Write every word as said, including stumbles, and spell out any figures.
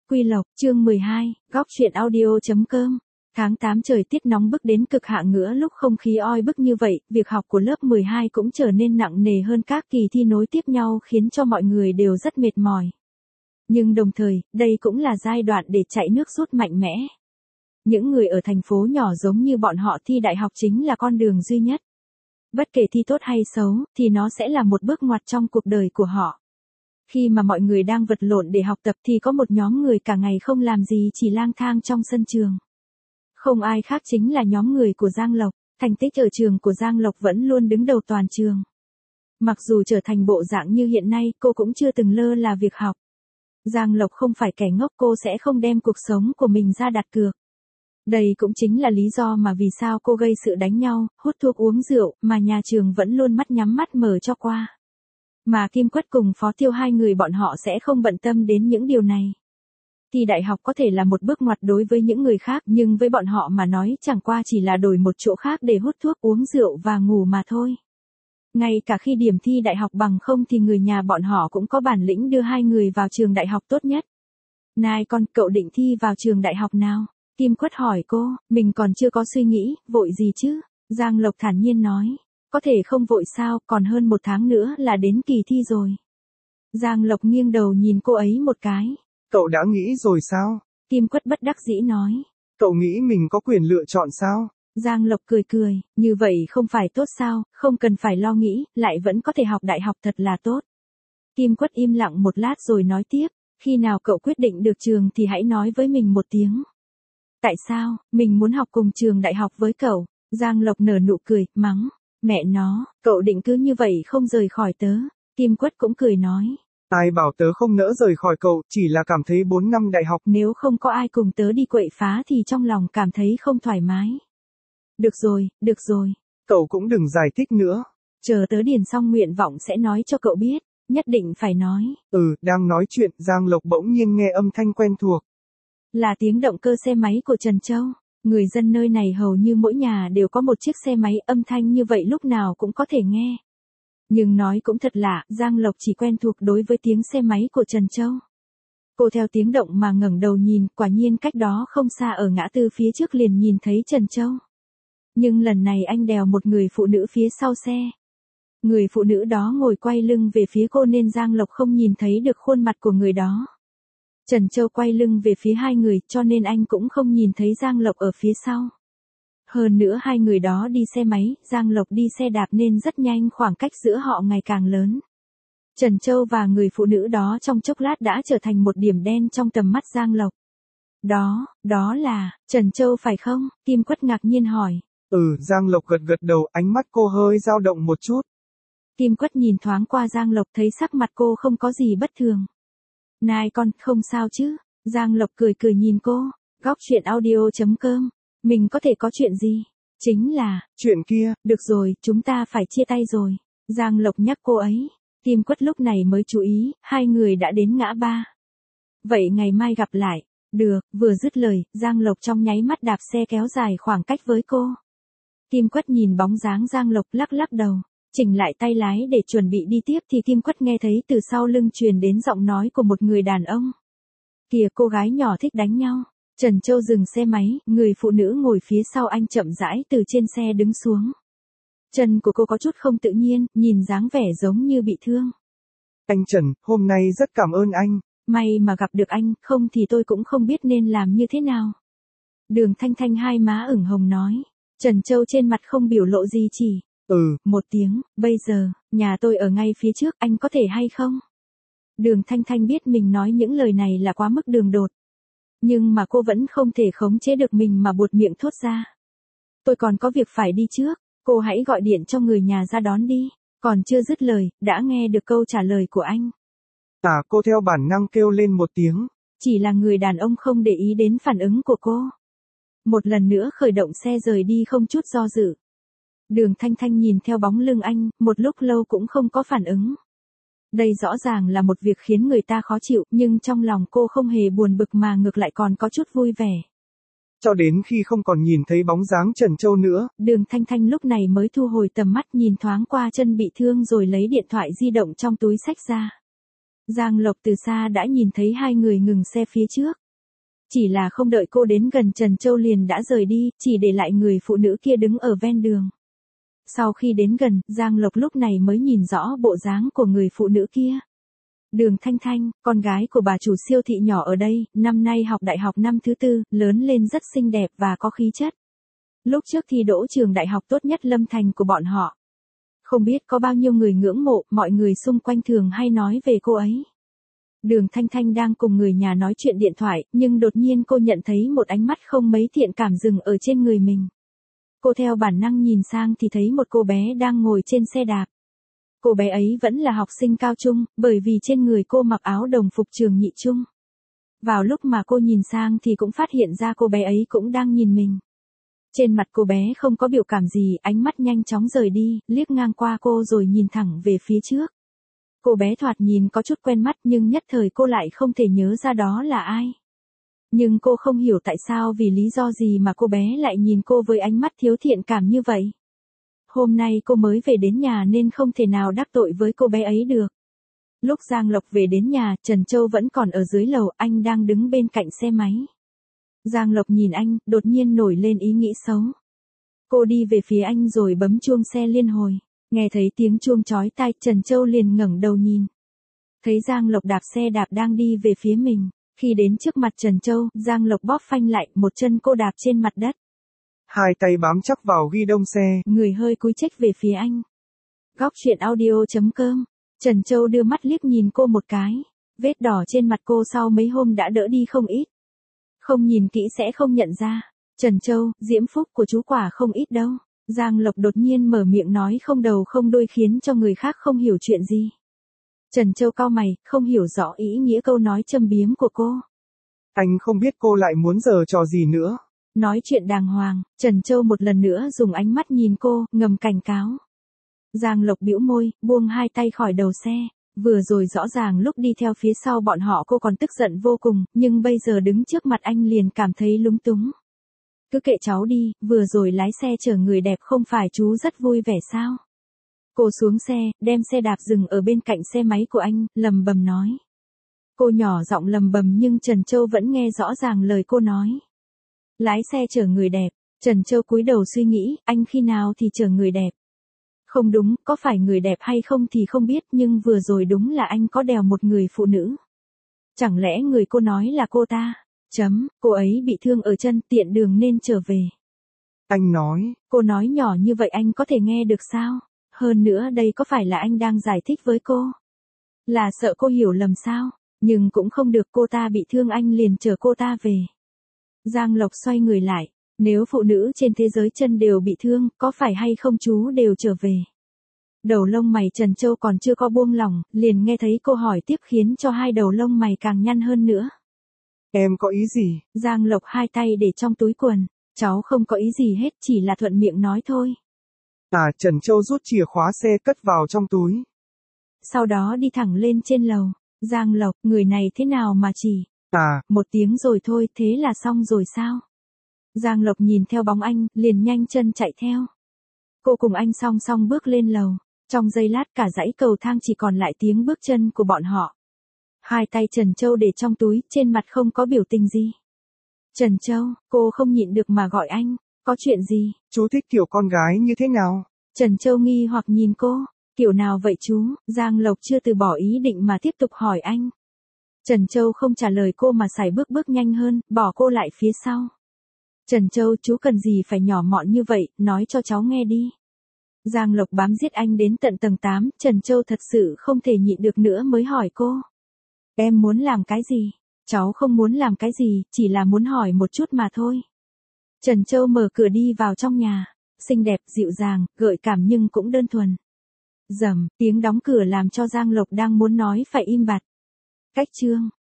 Quy Lộc, chương mười hai, góc truyện audio.com. Tháng tám trời tiết nóng bức đến cực hạn ngứa lúc không khí oi bức như vậy, việc học của lớp mười hai cũng trở nên nặng nề hơn các kỳ thi nối tiếp nhau khiến cho mọi người đều rất mệt mỏi. Nhưng đồng thời, đây cũng là giai đoạn để chạy nước rút mạnh mẽ. Những người ở thành phố nhỏ giống như bọn họ thi đại học chính là con đường duy nhất. Bất kể thi tốt hay xấu, thì nó sẽ là một bước ngoặt trong cuộc đời của họ. Khi mà mọi người đang vật lộn để học tập thì có một nhóm người cả ngày không làm gì chỉ lang thang trong sân trường. Không ai khác chính là nhóm người của Giang Lộc, thành tích ở trường của Giang Lộc vẫn luôn đứng đầu toàn trường. Mặc dù trở thành bộ dạng như hiện nay, cô cũng chưa từng lơ là việc học. Giang Lộc không phải kẻ ngốc, cô sẽ không đem cuộc sống của mình ra đặt cược. Đây cũng chính là lý do mà vì sao cô gây sự đánh nhau, hút thuốc uống rượu, mà nhà trường vẫn luôn mắt nhắm mắt mở cho qua. Mà Kim Quất cùng Phó Tiêu hai người bọn họ sẽ không bận tâm đến những điều này. Thì đại học có thể là một bước ngoặt đối với những người khác, nhưng với bọn họ mà nói chẳng qua chỉ là đổi một chỗ khác để hút thuốc uống rượu và ngủ mà thôi. Ngay cả khi điểm thi đại học bằng không thì người nhà bọn họ cũng có bản lĩnh đưa hai người vào trường đại học tốt nhất. Này con, cậu định thi vào trường đại học nào? Kim Quất hỏi cô, mình còn chưa có suy nghĩ, vội gì chứ? Giang Lộc thản nhiên nói. Có thể không vội sao, còn hơn một tháng nữa là đến kỳ thi rồi. Giang Lộc nghiêng đầu nhìn cô ấy một cái. Cậu đã nghĩ rồi sao? Kim Quất bất đắc dĩ nói. Cậu nghĩ mình có quyền lựa chọn sao? Giang Lộc cười cười, như vậy không phải tốt sao, không cần phải lo nghĩ, lại vẫn có thể học đại học thật là tốt. Kim Quất im lặng một lát rồi nói tiếp, khi nào cậu quyết định được trường thì hãy nói với mình một tiếng. Tại sao, mình muốn học cùng trường đại học với cậu? Giang Lộc nở nụ cười, mắng. Mẹ nó, cậu định cứ như vậy không rời khỏi tớ. Kim Quất cũng cười nói. Ai bảo tớ không nỡ rời khỏi cậu, chỉ là cảm thấy bốn năm đại học. Nếu không có ai cùng tớ đi quậy phá thì trong lòng cảm thấy không thoải mái. Được rồi, được rồi. Cậu cũng đừng giải thích nữa. Chờ tớ điền xong nguyện vọng sẽ nói cho cậu biết, nhất định phải nói. Ừ, đang nói chuyện, Giang Lộc bỗng nhiên nghe âm thanh quen thuộc. Là tiếng động cơ xe máy của Trần Châu. Người dân nơi này hầu như mỗi nhà đều có một chiếc xe máy, âm thanh như vậy lúc nào cũng có thể nghe. Nhưng nói cũng thật lạ, Giang Lộc chỉ quen thuộc đối với tiếng xe máy của Trần Châu. Cô theo tiếng động mà ngẩng đầu nhìn, quả nhiên cách đó không xa ở ngã tư phía trước liền nhìn thấy Trần Châu. Nhưng lần này anh đèo một người phụ nữ phía sau xe. Người phụ nữ đó ngồi quay lưng về phía cô nên Giang Lộc không nhìn thấy được khuôn mặt của người đó. Trần Châu quay lưng về phía hai người cho nên anh cũng không nhìn thấy Giang Lộc ở phía sau. Hơn nữa hai người đó đi xe máy, Giang Lộc đi xe đạp nên rất nhanh, khoảng cách giữa họ ngày càng lớn. Trần Châu và người phụ nữ đó trong chốc lát đã trở thành một điểm đen trong tầm mắt Giang Lộc. Đó, đó là, Trần Châu phải không? Kim Quất ngạc nhiên hỏi. Ừ, Giang Lộc gật gật đầu, ánh mắt cô hơi dao động một chút. Kim Quất nhìn thoáng qua Giang Lộc thấy sắc mặt cô không có gì bất thường. Này con, không sao chứ? Giang Lộc cười cười nhìn cô. Góc truyện audio.com. Mình có thể có chuyện gì? Chính là, chuyện kia. Được rồi, chúng ta phải chia tay rồi. Giang Lộc nhắc cô ấy. Kim Quất lúc này mới chú ý, hai người đã đến ngã ba. Vậy ngày mai gặp lại. Được, vừa dứt lời, Giang Lộc trong nháy mắt đạp xe kéo dài khoảng cách với cô. Kim Quất nhìn bóng dáng Giang Lộc lắc lắc đầu. Chỉnh lại tay lái để chuẩn bị đi tiếp thì Kim Quất nghe thấy từ sau lưng truyền đến giọng nói của một người đàn ông. Kìa, cô gái nhỏ thích đánh nhau. Trần Châu dừng xe máy, người phụ nữ ngồi phía sau anh chậm rãi từ trên xe đứng xuống. Chân của cô có chút không tự nhiên, nhìn dáng vẻ giống như bị thương. Anh Trần, hôm nay rất cảm ơn anh. May mà gặp được anh, không thì tôi cũng không biết nên làm như thế nào. Đường Thanh Thanh hai má ửng hồng nói. Trần Châu trên mặt không biểu lộ gì chỉ. Ừ, một tiếng, bây giờ, nhà tôi ở ngay phía trước, anh có thể hay không? Đường Thanh Thanh biết mình nói những lời này là quá mức đường đột. Nhưng mà cô vẫn không thể khống chế được mình mà buột miệng thốt ra. Tôi còn có việc phải đi trước, cô hãy gọi điện cho người nhà ra đón đi. Còn chưa dứt lời, đã nghe được câu trả lời của anh. À, cô theo bản năng kêu lên một tiếng. Chỉ là người đàn ông không để ý đến phản ứng của cô. Một lần nữa khởi động xe rời đi không chút do dự. Đường Thanh Thanh nhìn theo bóng lưng anh, một lúc lâu cũng không có phản ứng. Đây rõ ràng là một việc khiến người ta khó chịu, nhưng trong lòng cô không hề buồn bực mà ngược lại còn có chút vui vẻ. Cho đến khi không còn nhìn thấy bóng dáng Trần Châu nữa, Đường Thanh Thanh lúc này mới thu hồi tầm mắt nhìn thoáng qua chân bị thương rồi lấy điện thoại di động trong túi xách ra. Giang Lộc từ xa đã nhìn thấy hai người ngừng xe phía trước. Chỉ là không đợi cô đến gần Trần Châu liền đã rời đi, chỉ để lại người phụ nữ kia đứng ở ven đường. Sau khi đến gần, Giang Lộc lúc này mới nhìn rõ bộ dáng của người phụ nữ kia. Đường Thanh Thanh, con gái của bà chủ siêu thị nhỏ ở đây, năm nay học đại học năm thứ tư, lớn lên rất xinh đẹp và có khí chất. Lúc trước thi đỗ trường đại học tốt nhất Lâm Thành của bọn họ. Không biết có bao nhiêu người ngưỡng mộ, mọi người xung quanh thường hay nói về cô ấy. Đường Thanh Thanh đang cùng người nhà nói chuyện điện thoại, nhưng đột nhiên cô nhận thấy một ánh mắt không mấy thiện cảm dừng ở trên người mình. Cô theo bản năng nhìn sang thì thấy một cô bé đang ngồi trên xe đạp. Cô bé ấy vẫn là học sinh cao trung, bởi vì trên người cô mặc áo đồng phục trường nhị trung. Vào lúc mà cô nhìn sang thì cũng phát hiện ra cô bé ấy cũng đang nhìn mình. Trên mặt cô bé không có biểu cảm gì, ánh mắt nhanh chóng rời đi, liếc ngang qua cô rồi nhìn thẳng về phía trước. Cô bé thoạt nhìn có chút quen mắt nhưng nhất thời cô lại không thể nhớ ra đó là ai. Nhưng cô không hiểu tại sao vì lý do gì mà cô bé lại nhìn cô với ánh mắt thiếu thiện cảm như vậy. Hôm nay cô mới về đến nhà nên không thể nào đắc tội với cô bé ấy được. Lúc Giang Lộc về đến nhà, Trần Châu vẫn còn ở dưới lầu, anh đang đứng bên cạnh xe máy. Giang Lộc nhìn anh, đột nhiên nổi lên ý nghĩ xấu. Cô đi về phía anh rồi bấm chuông xe liên hồi. Nghe thấy tiếng chuông chói tai, Trần Châu liền ngẩng đầu nhìn. Thấy Giang Lộc đạp xe đạp đang đi về phía mình. Khi đến trước mặt Trần Châu, Giang Lộc bóp phanh lại, một chân cô đạp trên mặt đất. Hai tay bám chắc vào ghi đông xe. Người hơi cúi chếch về phía anh. Góc truyện audio chấm com. Trần Châu đưa mắt liếc nhìn cô một cái. Vết đỏ trên mặt cô sau mấy hôm đã đỡ đi không ít. Không nhìn kỹ sẽ không nhận ra. Trần Châu, diễm phúc của chú quả không ít đâu. Giang Lộc đột nhiên mở miệng nói không đầu không đuôi khiến cho người khác không hiểu chuyện gì. Trần Châu cau mày, không hiểu rõ ý nghĩa câu nói châm biếm của cô. Anh không biết cô lại muốn giở trò gì nữa. Nói chuyện đàng hoàng, Trần Châu một lần nữa dùng ánh mắt nhìn cô, ngầm cảnh cáo. Giang Lộc bĩu môi, buông hai tay khỏi đầu xe. Vừa rồi rõ ràng lúc đi theo phía sau bọn họ cô còn tức giận vô cùng, nhưng bây giờ đứng trước mặt anh liền cảm thấy lúng túng. Cứ kệ cháu đi, vừa rồi lái xe chở người đẹp không phải chú rất vui vẻ sao? Cô xuống xe, đem xe đạp dừng ở bên cạnh xe máy của anh, lầm bầm nói. Cô nhỏ giọng lầm bầm nhưng Trần Châu vẫn nghe rõ ràng lời cô nói. Lái xe chở người đẹp, Trần Châu cúi đầu suy nghĩ, anh khi nào thì chở người đẹp. Không đúng, có phải người đẹp hay không thì không biết nhưng vừa rồi đúng là anh có đèo một người phụ nữ. Chẳng lẽ người cô nói là cô ta? Chấm, cô ấy bị thương ở chân tiện đường nên trở về. Anh nói. Cô nói nhỏ như vậy anh có thể nghe được sao? Hơn nữa đây có phải là anh đang giải thích với cô? Là sợ cô hiểu lầm sao? Nhưng cũng không được, cô ta bị thương anh liền chở cô ta về. Giang Lộc xoay người lại. Nếu phụ nữ trên thế giới chân đều bị thương, có phải hay không chú đều trở về? Đầu lông mày Trần Châu còn chưa có buông lỏng, liền nghe thấy cô hỏi tiếp khiến cho hai đầu lông mày càng nhăn hơn nữa. Em có ý gì? Giang Lộc hai tay để trong túi quần. Cháu không có ý gì hết, chỉ là thuận miệng nói thôi. À, Trần Châu rút chìa khóa xe cất vào trong túi. Sau đó đi thẳng lên trên lầu. Giang Lộc, người này thế nào mà chỉ. À, một tiếng rồi thôi, thế là xong rồi sao? Giang Lộc nhìn theo bóng anh, liền nhanh chân chạy theo. Cô cùng anh song song bước lên lầu. Trong giây lát cả dãy cầu thang chỉ còn lại tiếng bước chân của bọn họ. Hai tay Trần Châu để trong túi, trên mặt không có biểu tình gì. Trần Châu, cô không nhịn được mà gọi anh. Có chuyện gì? Chú thích kiểu con gái như thế nào? Trần Châu nghi hoặc nhìn cô. Kiểu nào vậy chú? Giang Lộc chưa từ bỏ ý định mà tiếp tục hỏi anh. Trần Châu không trả lời cô mà sải bước bước nhanh hơn, bỏ cô lại phía sau. Trần Châu, chú cần gì phải nhỏ mọn như vậy, nói cho cháu nghe đi. Giang Lộc bám giết anh đến tận tầng tám, Trần Châu thật sự không thể nhịn được nữa mới hỏi cô. Em muốn làm cái gì? Cháu không muốn làm cái gì, chỉ là muốn hỏi một chút mà thôi. Trần Châu mở cửa đi vào trong nhà, xinh đẹp, dịu dàng, gợi cảm nhưng cũng đơn thuần. Rầm, tiếng đóng cửa làm cho Giang Lộc đang muốn nói phải im bặt. Cách chương.